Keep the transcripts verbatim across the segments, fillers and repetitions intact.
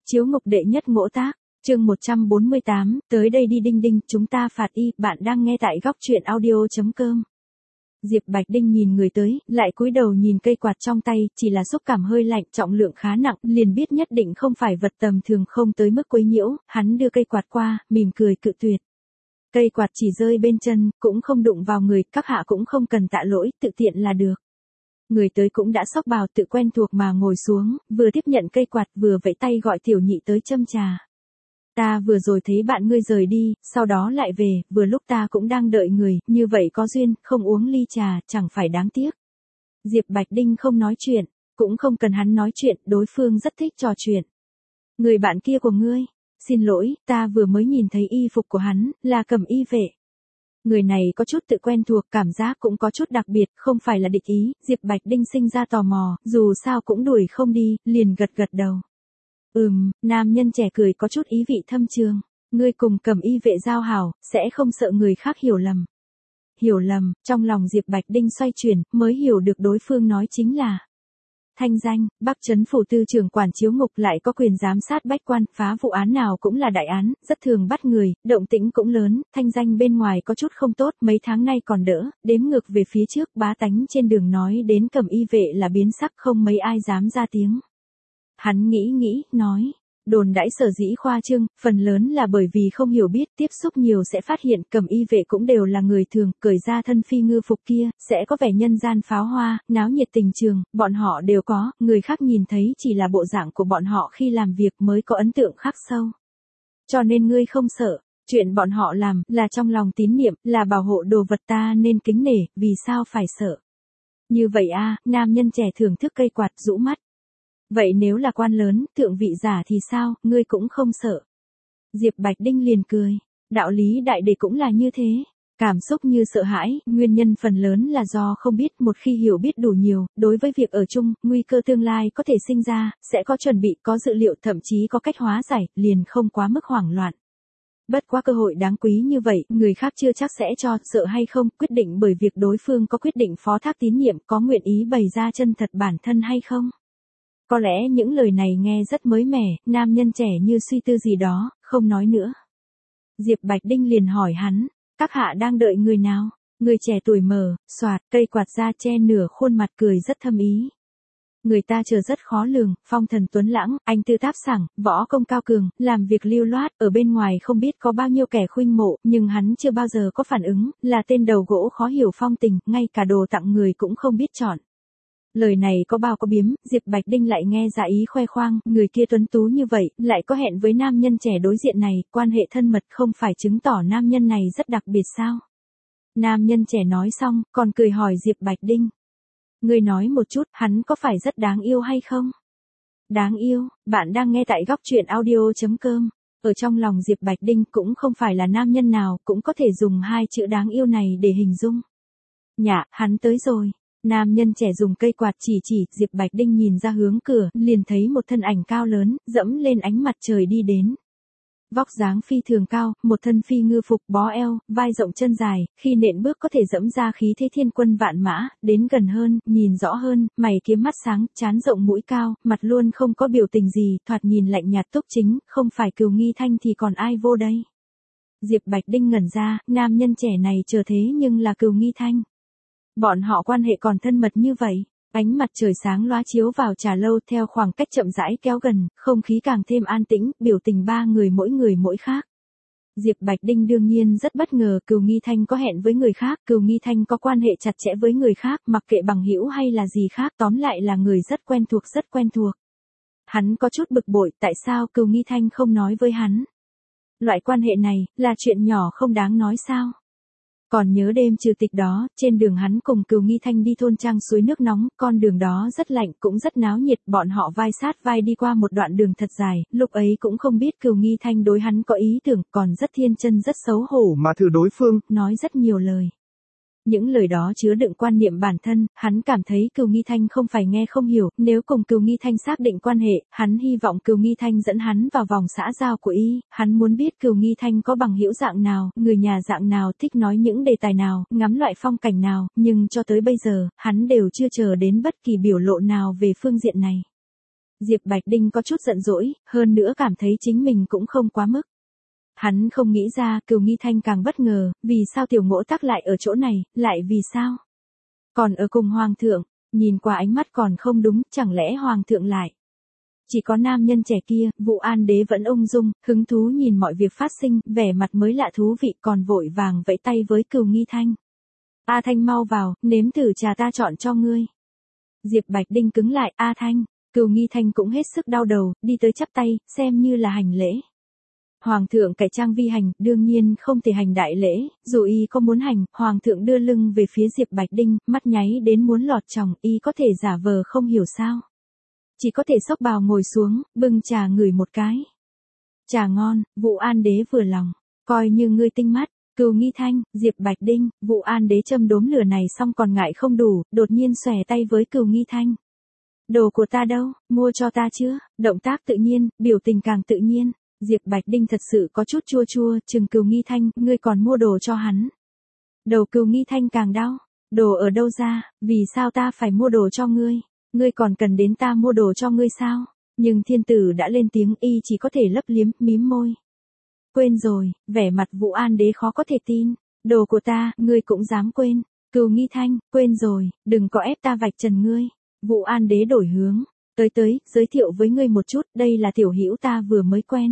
Chiếu ngục đệ nhất ngỗ tác, chương một trăm bốn mươi tám, tới đây đi đinh đinh, chúng ta phạt y, bạn đang nghe tại góc truyện audio.com. Diệp Bạch Đinh nhìn người tới, lại cúi đầu nhìn cây quạt trong tay, chỉ là xúc cảm hơi lạnh, trọng lượng khá nặng, liền biết nhất định không phải vật tầm thường, không tới mức quấy nhiễu, hắn đưa cây quạt qua, mỉm cười cự tuyệt. Cây quạt chỉ rơi bên chân, cũng không đụng vào người, các hạ cũng không cần tạ lỗi, tự tiện là được. Người tới cũng đã xốc bào tự quen thuộc mà ngồi xuống, vừa tiếp nhận cây quạt vừa vẫy tay gọi tiểu nhị tới châm trà. Ta vừa rồi thấy bạn ngươi rời đi, sau đó lại về, vừa lúc ta cũng đang đợi người, như vậy có duyên, không uống ly trà, chẳng phải đáng tiếc. Diệp Bạch Đinh không nói chuyện, cũng không cần hắn nói chuyện, đối phương rất thích trò chuyện. Người bạn kia của ngươi, xin lỗi, ta vừa mới nhìn thấy y phục của hắn, là Cẩm Y vệ. Người này có chút tự quen thuộc, cảm giác cũng có chút đặc biệt, không phải là địch ý, Diệp Bạch Đinh sinh ra tò mò, dù sao cũng đuổi không đi, liền gật gật đầu. Ừm, nam nhân trẻ cười có chút ý vị thâm trường, ngươi cùng Cẩm Y vệ giao hảo, sẽ không sợ người khác hiểu lầm. Hiểu lầm, trong lòng Diệp Bạch Đinh xoay chuyển, mới hiểu được đối phương nói chính là thanh danh, Bắc Trấn phủ tư trưởng quản chiếu ngục lại có quyền giám sát bách quan, phá vụ án nào cũng là đại án, rất thường bắt người, động tĩnh cũng lớn, thanh danh bên ngoài có chút không tốt, mấy tháng nay còn đỡ, đếm ngược về phía trước, bá tánh trên đường nói đến Cẩm Y vệ là biến sắc, không mấy ai dám ra tiếng. Hắn nghĩ nghĩ, nói, đồn đãi sở dĩ khoa trương, phần lớn là bởi vì không hiểu biết, tiếp xúc nhiều sẽ phát hiện Cẩm Y vệ cũng đều là người thường, cởi ra thân phi ngư phục kia, sẽ có vẻ nhân gian pháo hoa, náo nhiệt tình trường, bọn họ đều có, người khác nhìn thấy chỉ là bộ dạng của bọn họ khi làm việc mới có ấn tượng khắc sâu. Cho nên ngươi không sợ, chuyện bọn họ làm là trong lòng tín niệm, là bảo hộ đồ vật ta nên kính nể, vì sao phải sợ. Như vậy a, nam nhân trẻ thưởng thức cây quạt rũ mắt. Vậy nếu là quan lớn, thượng vị giả thì sao, ngươi cũng không sợ. Diệp Bạch Đinh liền cười, đạo lý đại đề cũng là như thế. Cảm xúc như sợ hãi, nguyên nhân phần lớn là do không biết, một khi hiểu biết đủ nhiều, đối với việc ở chung, nguy cơ tương lai có thể sinh ra, sẽ có chuẩn bị, có dự liệu, thậm chí có cách hóa giải, liền không quá mức hoảng loạn. Bất quá cơ hội đáng quý như vậy, người khác chưa chắc sẽ cho, sợ hay không, quyết định bởi việc đối phương có quyết định phó thác tín nhiệm, có nguyện ý bày ra chân thật bản thân hay không. Có lẽ những lời này nghe rất mới mẻ, nam nhân trẻ như suy tư gì đó, không nói nữa. Diệp Bạch Đinh liền hỏi hắn, các hạ đang đợi người nào? Người trẻ tuổi mở, xoạt, cây quạt ra che nửa khuôn mặt cười rất thâm ý. Người ta chờ rất khó lường, phong thần tuấn lãng, anh tư tháp sảng, võ công cao cường, làm việc lưu loát, ở bên ngoài không biết có bao nhiêu kẻ khuynh mộ, nhưng hắn chưa bao giờ có phản ứng, là tên đầu gỗ khó hiểu phong tình, ngay cả đồ tặng người cũng không biết chọn. Lời này có bao có biếm, Diệp Bạch Đinh lại nghe ra ý khoe khoang, người kia tuấn tú như vậy, lại có hẹn với nam nhân trẻ đối diện này, quan hệ thân mật không phải chứng tỏ nam nhân này rất đặc biệt sao? Nam nhân trẻ nói xong, còn cười hỏi Diệp Bạch Đinh. Ngươi nói một chút, hắn có phải rất đáng yêu hay không? Đáng yêu, bạn đang nghe tại góc truyện audio.com. Ở trong lòng Diệp Bạch Đinh cũng không phải là nam nhân nào, cũng có thể dùng hai chữ đáng yêu này để hình dung. Nhạ, hắn tới rồi. Nam nhân trẻ dùng cây quạt chỉ chỉ, Diệp Bạch Đinh nhìn ra hướng cửa, liền thấy một thân ảnh cao lớn, dẫm lên ánh mặt trời đi đến. Vóc dáng phi thường cao, một thân phi ngư phục bó eo, vai rộng chân dài, khi nện bước có thể dẫm ra khí thế thiên quân vạn mã, đến gần hơn, nhìn rõ hơn, mày kiếm mắt sáng, trán rộng mũi cao, mặt luôn không có biểu tình gì, thoạt nhìn lạnh nhạt túc chính, không phải Cừu Nghi Thanh thì còn ai vô đây. Diệp Bạch Đinh ngẩn ra, nam nhân trẻ này chờ thế nhưng là Cừu Nghi Thanh. Bọn họ quan hệ còn thân mật như vậy, ánh mặt trời sáng lóa chiếu vào trà lâu theo khoảng cách chậm rãi kéo gần, không khí càng thêm an tĩnh, biểu tình ba người mỗi người mỗi khác. Diệp Bạch Đinh đương nhiên rất bất ngờ, Cừu Nghi Thanh có hẹn với người khác, Cừu Nghi Thanh có quan hệ chặt chẽ với người khác, mặc kệ bằng hữu hay là gì khác, tóm lại là người rất quen thuộc rất quen thuộc. Hắn có chút bực bội, tại sao Cừu Nghi Thanh không nói với hắn? Loại quan hệ này, là chuyện nhỏ không đáng nói sao? Còn nhớ đêm trừ tịch đó, trên đường hắn cùng Cừu Nghi Thanh đi thôn trang suối nước nóng, con đường đó rất lạnh, cũng rất náo nhiệt, bọn họ vai sát vai đi qua một đoạn đường thật dài, lúc ấy cũng không biết Cừu Nghi Thanh đối hắn có ý tưởng, còn rất thiên chân rất xấu hổ mà thử đối phương, nói rất nhiều lời. Những lời đó chứa đựng quan niệm bản thân, hắn cảm thấy Cừu Nghi Thanh không phải nghe không hiểu, nếu cùng Cừu Nghi Thanh xác định quan hệ, hắn hy vọng Cừu Nghi Thanh dẫn hắn vào vòng xã giao của y, hắn muốn biết Cừu Nghi Thanh có bằng hữu dạng nào, người nhà dạng nào, thích nói những đề tài nào, ngắm loại phong cảnh nào, nhưng cho tới bây giờ, hắn đều chưa chờ đến bất kỳ biểu lộ nào về phương diện này. Diệp Bạch Đinh có chút giận dỗi, hơn nữa cảm thấy chính mình cũng không quá mức. Hắn không nghĩ ra, Cừu Nghi Thanh càng bất ngờ, vì sao tiểu ngỗ tắc lại ở chỗ này, lại vì sao? Còn ở cùng hoàng thượng, nhìn qua ánh mắt còn không đúng, chẳng lẽ hoàng thượng lại? Chỉ có nam nhân trẻ kia, Vũ An Đế vẫn ung dung, hứng thú nhìn mọi việc phát sinh, vẻ mặt mới lạ thú vị còn vội vàng vẫy tay với Cừu Nghi Thanh. A Thanh mau vào, nếm thử trà ta chọn cho ngươi. Diệp Bạch Đinh cứng lại, A Thanh, Cừu Nghi Thanh cũng hết sức đau đầu, đi tới chắp tay, xem như là hành lễ. Hoàng thượng cải trang vi hành, đương nhiên không thể hành đại lễ, dù y có muốn hành, hoàng thượng đưa lưng về phía Diệp Bạch Đinh, mắt nháy đến muốn lọt tròng, y có thể giả vờ không hiểu sao. Chỉ có thể xốc bào ngồi xuống, bưng trà ngửi một cái. Trà ngon, Vũ An Đế vừa lòng, coi như ngươi tinh mắt. Cừu Nghi Thanh, Diệp Bạch Đinh, Vũ An Đế châm đốm lửa này xong còn ngại không đủ, đột nhiên xòe tay với Cừu Nghi Thanh. Đồ của ta đâu, mua cho ta chưa? Động tác tự nhiên, biểu tình càng tự nhiên. Diệp Bạch Đinh thật sự có chút chua chua, chừng Cừu Nghi Thanh, ngươi còn mua đồ cho hắn. Đầu Cừu Nghi Thanh càng đau, đồ ở đâu ra, vì sao ta phải mua đồ cho ngươi? Ngươi còn cần đến ta mua đồ cho ngươi sao? Nhưng thiên tử đã lên tiếng, y chỉ có thể lấp liếm, mím môi. Quên rồi, vẻ mặt Vũ An Đế khó có thể tin. Đồ của ta, ngươi cũng dám quên. Cừu Nghi Thanh, quên rồi, đừng có ép ta vạch trần ngươi. Vũ An Đế đổi hướng. Tới tới, giới thiệu với ngươi một chút, đây là tiểu hữu ta vừa mới quen.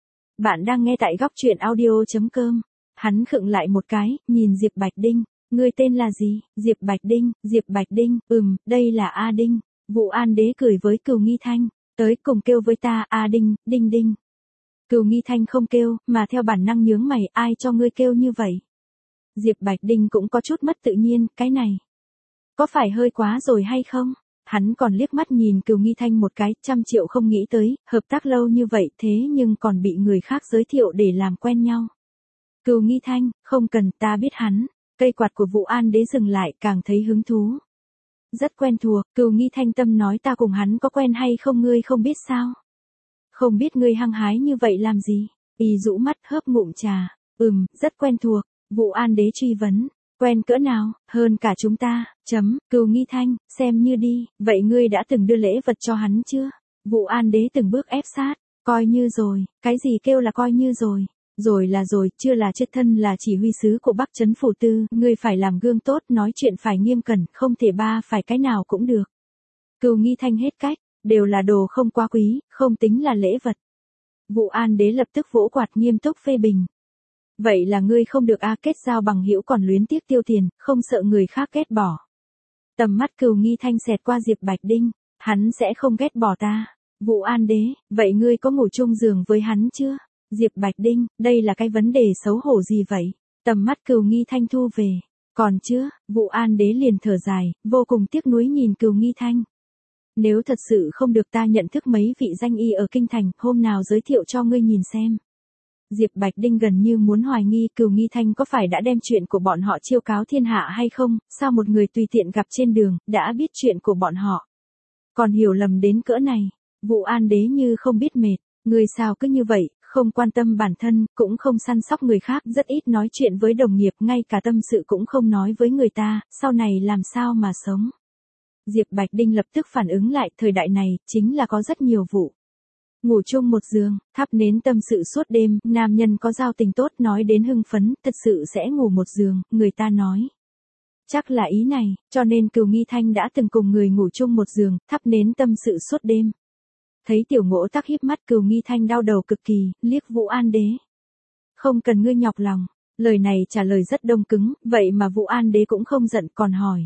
Bạn đang nghe tại góc truyện audio.com. Hắn khựng lại một cái, nhìn Diệp Bạch Đinh. Ngươi tên là gì? Diệp Bạch Đinh, Diệp Bạch Đinh, ừm, đây là A Đinh. Vũ An Đế cười với Cừu Nghi Thanh. Tới cùng kêu với ta, A Đinh, Đinh Đinh. Cừu Nghi Thanh không kêu, mà theo bản năng nhướng mày, ai cho ngươi kêu như vậy? Diệp Bạch Đinh cũng có chút mất tự nhiên, cái này. Có phải hơi quá rồi hay không? Hắn còn liếc mắt nhìn Cừu Nghi Thanh một cái, trăm triệu không nghĩ tới, hợp tác lâu như vậy thế nhưng còn bị người khác giới thiệu để làm quen nhau. Cừu Nghi Thanh, không cần, ta biết hắn. Cây quạt của Vũ An Đế dừng lại, càng thấy hứng thú. Rất quen thuộc, Cừu Nghi Thanh tâm nói ta cùng hắn có quen hay không ngươi không biết sao? Không biết ngươi hăng hái như vậy làm gì? Y rũ mắt hớp ngụm trà. Ừm, rất quen thuộc. Vũ An Đế truy vấn. Quen cỡ nào, hơn cả chúng ta, chấm, Cừu Nghi Thanh, xem như đi, vậy ngươi đã từng đưa lễ vật cho hắn chưa? Vũ An Đế từng bước ép sát, coi như rồi, cái gì kêu là coi như rồi? Rồi là rồi, chưa là chết thân là chỉ huy sứ của Bắc Trấn Phủ Tư, ngươi phải làm gương tốt, nói chuyện phải nghiêm cẩn, không thể ba phải cái nào cũng được. Cừu Nghi Thanh hết cách, đều là đồ không quá quý, không tính là lễ vật. Vũ An Đế lập tức vỗ quạt nghiêm túc phê bình. Vậy là ngươi không được a kết giao bằng hữu còn luyến tiếc tiêu tiền, không sợ người khác ghét bỏ. Tầm mắt Cừu Nghi Thanh xẹt qua Diệp Bạch Đinh, hắn sẽ không ghét bỏ ta. Vũ An Đế, vậy ngươi có ngủ chung giường với hắn chưa? Diệp Bạch Đinh, đây là cái vấn đề xấu hổ gì vậy? Tầm mắt Cừu Nghi Thanh thu về. Còn chưa, Vũ An Đế liền thở dài, vô cùng tiếc nuối nhìn Cừu Nghi Thanh. Nếu thật sự không được ta nhận thức mấy vị danh y ở kinh thành, hôm nào giới thiệu cho ngươi nhìn xem. Diệp Bạch Đinh gần như muốn hoài nghi Cừu Nghi Thanh có phải đã đem chuyện của bọn họ chiêu cáo thiên hạ hay không, sao một người tùy tiện gặp trên đường, đã biết chuyện của bọn họ. Còn hiểu lầm đến cỡ này, Vũ An Đế như không biết mệt, người sao cứ như vậy, không quan tâm bản thân, cũng không săn sóc người khác, rất ít nói chuyện với đồng nghiệp, ngay cả tâm sự cũng không nói với người ta, sau này làm sao mà sống. Diệp Bạch Đinh lập tức phản ứng lại, thời đại này, chính là có rất nhiều vụ. Ngủ chung một giường, thắp nến tâm sự suốt đêm, nam nhân có giao tình tốt nói đến hưng phấn, thật sự sẽ ngủ một giường, người ta nói. Chắc là ý này, cho nên Cừu Nghi Thanh đã từng cùng người ngủ chung một giường, thắp nến tâm sự suốt đêm. Thấy tiểu ngỗ tắc híp mắt Cừu Nghi Thanh đau đầu cực kỳ, liếc Vũ An Đế. Không cần ngươi nhọc lòng, lời này trả lời rất đông cứng, vậy mà Vũ An Đế cũng không giận còn hỏi.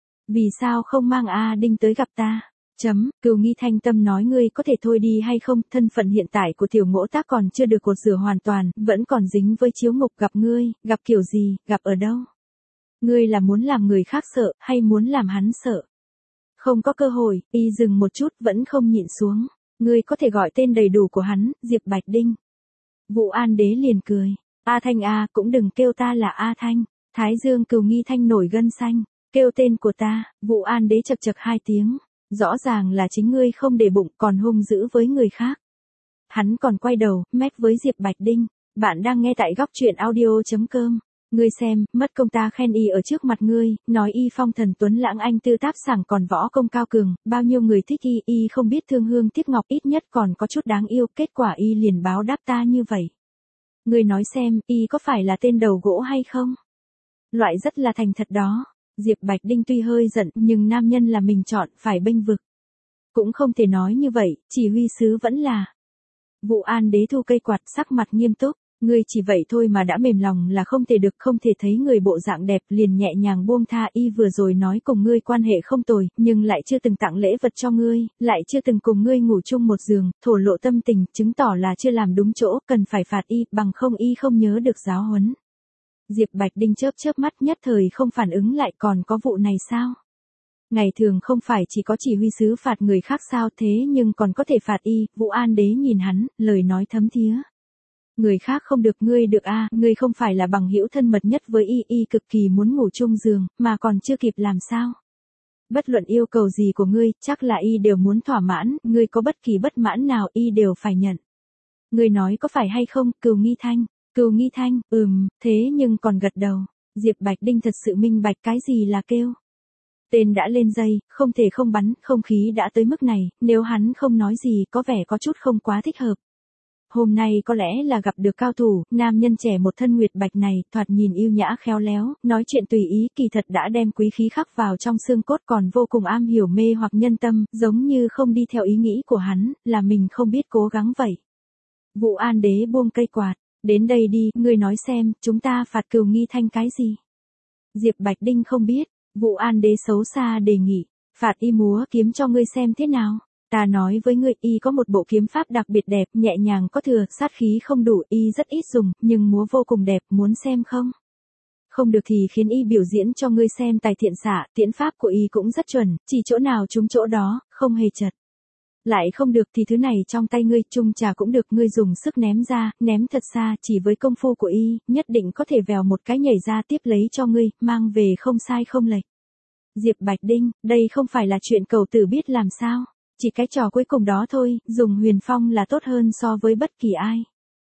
Vì sao không mang A Đinh tới gặp ta? Chấm, Cừu Nghi Thanh tâm nói ngươi có thể thôi đi hay không, thân phận hiện tại của tiểu ngỗ tác còn chưa được cột rửa hoàn toàn, vẫn còn dính với chiếu ngục gặp ngươi, gặp kiểu gì, gặp ở đâu? Ngươi là muốn làm người khác sợ, hay muốn làm hắn sợ? Không có cơ hội, y dừng một chút vẫn không nhịn xuống, ngươi có thể gọi tên đầy đủ của hắn, Diệp Bạch Đinh. Vũ An Đế liền cười, A Thanh A, cũng đừng kêu ta là A Thanh, Thái Dương Cừu Nghi Thanh nổi gân xanh, kêu tên của ta, Vũ An Đế chật chật hai tiếng. Rõ ràng là chính ngươi không để bụng còn hung dữ với người khác. Hắn còn quay đầu, mét với Diệp Bạch Đinh. Bạn đang nghe tại góc truyện audio.com. Ngươi xem, mất công ta khen y ở trước mặt ngươi, nói y phong thần tuấn lãng anh tư tác sảng còn võ công cao cường, bao nhiêu người thích y, y không biết thương hương tiếc ngọc ít nhất còn có chút đáng yêu, kết quả y liền báo đáp ta như vậy. Ngươi nói xem, y có phải là tên đầu gỗ hay không? Loại rất là thành thật đó. Diệp Bạch Đinh tuy hơi giận, nhưng nam nhân là mình chọn, phải bênh vực. Cũng không thể nói như vậy, chỉ huy sứ vẫn là. Vụ An Đế thu cây quạt, sắc mặt nghiêm túc. Ngươi chỉ vậy thôi mà đã mềm lòng là không thể được, không thể thấy người bộ dạng đẹp liền nhẹ nhàng buông tha. Y vừa rồi nói cùng ngươi quan hệ không tồi, nhưng lại chưa từng tặng lễ vật cho ngươi, lại chưa từng cùng ngươi ngủ chung một giường, thổ lộ tâm tình, chứng tỏ là chưa làm đúng chỗ, cần phải phạt y, bằng không y không nhớ được giáo huấn. Diệp Bạch Đinh chớp chớp mắt, nhất thời không phản ứng lại. Còn có vụ này sao? Ngày thường không phải chỉ có chỉ huy sứ phạt người khác sao, thế nhưng còn có thể phạt y. Vụ An Đế nhìn hắn, lời nói thấm thía. Người khác không được, ngươi được a, à, ngươi không phải là bằng hữu thân mật nhất với y, y cực kỳ muốn ngủ chung giường, mà còn chưa kịp làm sao? Bất luận yêu cầu gì của ngươi, chắc là y đều muốn thỏa mãn, ngươi có bất kỳ bất mãn nào y đều phải nhận. Ngươi nói có phải hay không? Cừu Nghi Thanh, Cừu Nghi Thanh, ừm, thế nhưng còn gật đầu. Diệp Bạch Đinh thật sự minh bạch cái gì là kêu. Tên đã lên dây, không thể không bắn, không khí đã tới mức này, nếu hắn không nói gì có vẻ có chút không quá thích hợp. Hôm nay có lẽ là gặp được cao thủ, nam nhân trẻ một thân nguyệt bạch này, thoạt nhìn yêu nhã khéo léo, nói chuyện tùy ý, kỳ thật đã đem quý khí khắc vào trong xương cốt, còn vô cùng am hiểu mê hoặc nhân tâm, giống như không đi theo ý nghĩ của hắn, là mình không biết cố gắng vậy. Vụ An Đế buông cây quạt, đến đây đi, ngươi nói xem, chúng ta phạt Cừu Nghi Thanh cái gì? Diệp Bạch Đinh không biết. Vụ An Đế xấu xa đề nghị, phạt y múa kiếm cho ngươi xem thế nào. Ta nói với ngươi, y có một bộ kiếm pháp đặc biệt đẹp, nhẹ nhàng có thừa, sát khí không đủ, y rất ít dùng, nhưng múa vô cùng đẹp, muốn xem không? Không được thì khiến y biểu diễn cho ngươi xem tài thiện xạ, tiễn pháp của y cũng rất chuẩn, chỉ chỗ nào trúng chỗ đó, không hề chật. Lại không được thì thứ này trong tay ngươi, chung trà cũng được, ngươi dùng sức ném ra, ném thật xa, chỉ với công phu của y, nhất định có thể vèo một cái nhảy ra tiếp lấy cho ngươi, mang về không sai không lệch. Diệp Bạch Đinh, đây không phải là chuyện cầu tử biết làm sao, chỉ cái trò cuối cùng đó thôi, dùng huyền phong là tốt hơn so với bất kỳ ai.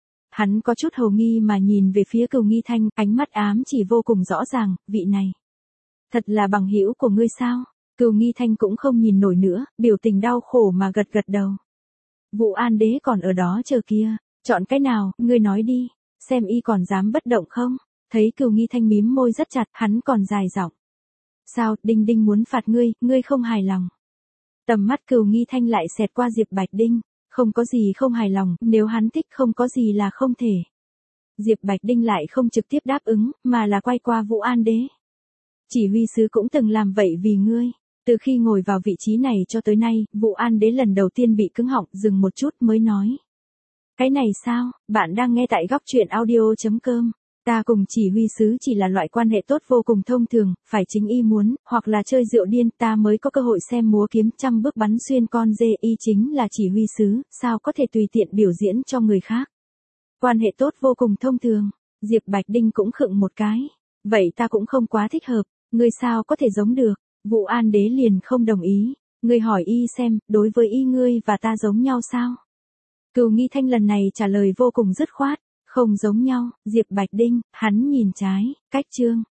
Hắn có chút hầu nghi mà nhìn về phía Cừu Nghi Thanh, ánh mắt ám chỉ vô cùng rõ ràng, vị này. Thật là bằng hữu của ngươi sao? Cừu Nghi Thanh cũng không nhìn nổi nữa, biểu tình đau khổ mà gật gật đầu. Vụ An Đế còn ở đó chờ kia, chọn cái nào, ngươi nói đi, xem y còn dám bất động không? Thấy Cừu Nghi Thanh mím môi rất chặt, hắn còn dài giọng. Sao, Đinh Đinh muốn phạt ngươi, ngươi không hài lòng. Tầm mắt Cừu Nghi Thanh lại xẹt qua Diệp Bạch Đinh, không có gì không hài lòng, nếu hắn thích không có gì là không thể. Diệp Bạch Đinh lại không trực tiếp đáp ứng, mà là quay qua Vụ An Đế. Chỉ huy sứ cũng từng làm vậy vì ngươi. Từ khi ngồi vào vị trí này cho tới nay, Vụ An Đế lần đầu tiên bị cứng họng, dừng một chút mới nói. Cái này sao, bạn đang nghe tại góc truyện audio chấm com. Ta cùng chỉ huy sứ chỉ là loại quan hệ tốt vô cùng thông thường, phải chính y muốn, hoặc là chơi rượu điên, ta mới có cơ hội xem múa kiếm trăm bước bắn xuyên con dê, y chính là chỉ huy sứ, sao có thể tùy tiện biểu diễn cho người khác. Quan hệ tốt vô cùng thông thường, Diệp Bạch Đinh cũng khựng một cái. Vậy ta cũng không quá thích hợp, ngươi sao có thể giống được, Vụ An Đế liền không đồng ý, ngươi hỏi y xem, đối với y ngươi và ta giống nhau sao? Cừu Nghi Thanh lần này trả lời vô cùng dứt khoát. Không giống nhau, Diệp Bạch Đinh, hắn nhìn trái, cách chương.